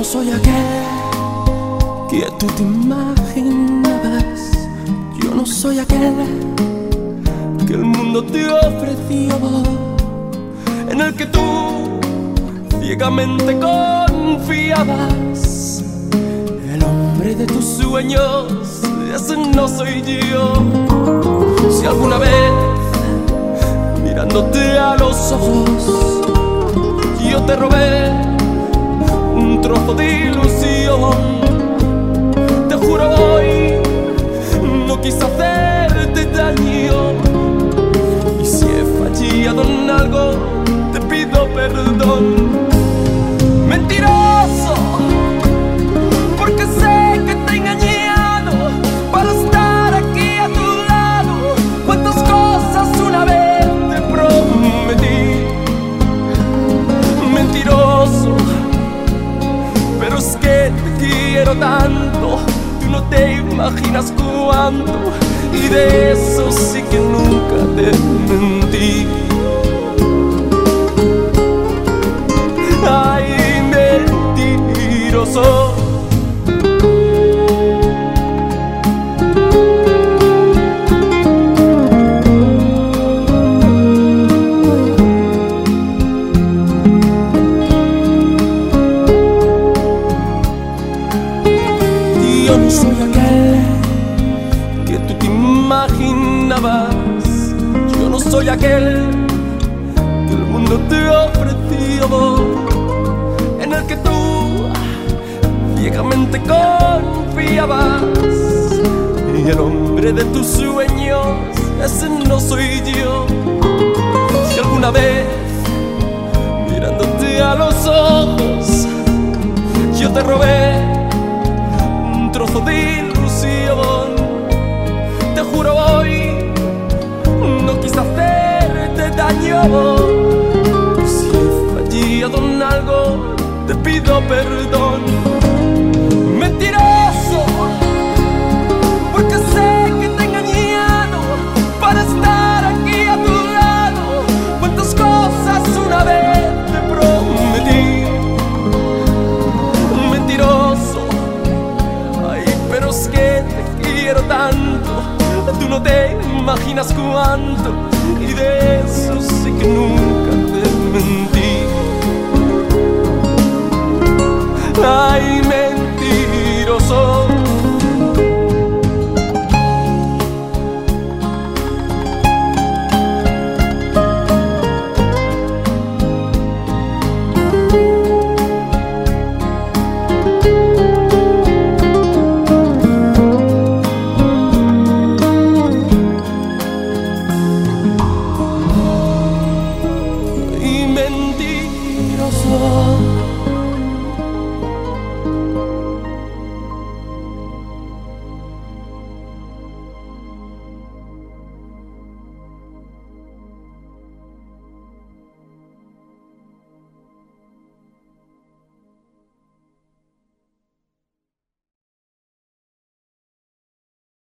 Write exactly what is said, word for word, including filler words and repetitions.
no soy aquel que tú te imaginabas. Yo no soy aquel que el mundo te ofreció, en el que tú ciegamente confiabas. El hombre de tus sueños, ese no soy yo. Si alguna vez, mirándote a los ojos, yo te robé un trozo de ilusión, te juro hoy no quise hacerte daño. Y si he fallado en algo, te pido perdón. Mentiroso, porque sé que te he engañado para estar aquí a tu lado. Cuántas cosas una vez te prometí. Mentiroso, pero es que te quiero tanto, tú no te imaginas cuánto. Y de eso sí que nunca te mentí. Ay, mentiroso. Yo no soy aquel que tú te imaginabas. Yo no soy aquel que el mundo te ofreció, en el que tú ciegamente confiabas. Y el hombre de tus sueños, ese no soy yo. Si alguna vez, mirándote a los ojos, yo te robé un trozo de ilusión, te juro hoy no quise hacerte daño. Si he fallado en algo, te pido perdón. Mentiroso, porque sé que te he engañado para estar aquí a tu lado. Cuántas cosas una vez te prometí. Mentiroso, ay, pero es que te quiero tanto, tú no te imaginas cuánto. Y de eso sí que nunca te mentí. Ah,